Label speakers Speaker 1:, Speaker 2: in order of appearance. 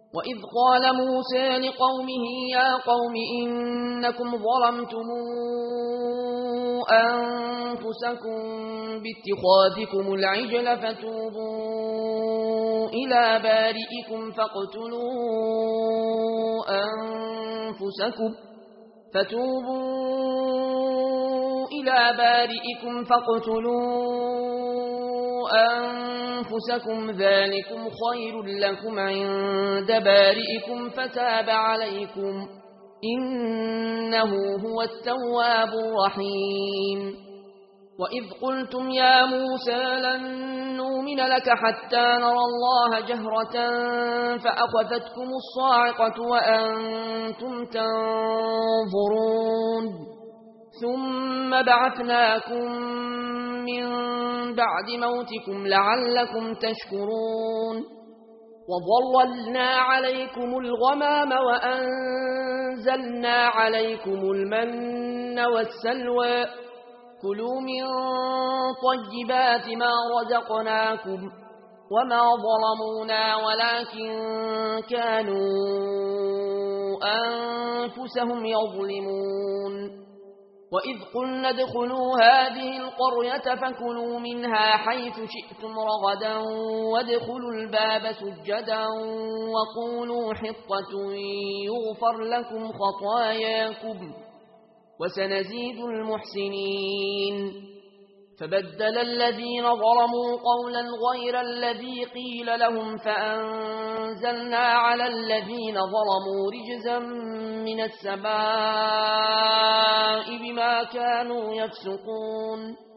Speaker 1: وإذ قال موسى لقومه يا قوم إنكم ظلمتم أنفسكم باتخاذكم العجل فتوبوا إلى بارئكم فاقتلوا أنفسكم ذلكم خير لكم عند بارئكم فتاب عليكم إنه هو التواب الرحيم وإذ قلتم يا موسى لن نؤمن لك حتى نرى الله جهرة فأخذتكم الصاعقة وأنتم تنظرون ثم بعثناكم من بعد موتكم لعلكم تشكرون وظللنا عليكم الغمام وأنزلنا عليكم المن والسلوى كلوا من طيبات ما رزقناكم وما ظلمونا ولكن كانوا أنفسهم يظلمون وإذ قلنا ادخلوا هذه القرية فكلوا منها حيث شئتم رغدا وادخلوا الباب سجدا وقولوا حطة يغفر لكم خطاياكم وسنزيد المحسنين فبدل الذين ظلموا قولا غير الذي قيل لهم فأنزلنا على الذين ظلموا رجزا من السماء بما كانوا يفسقون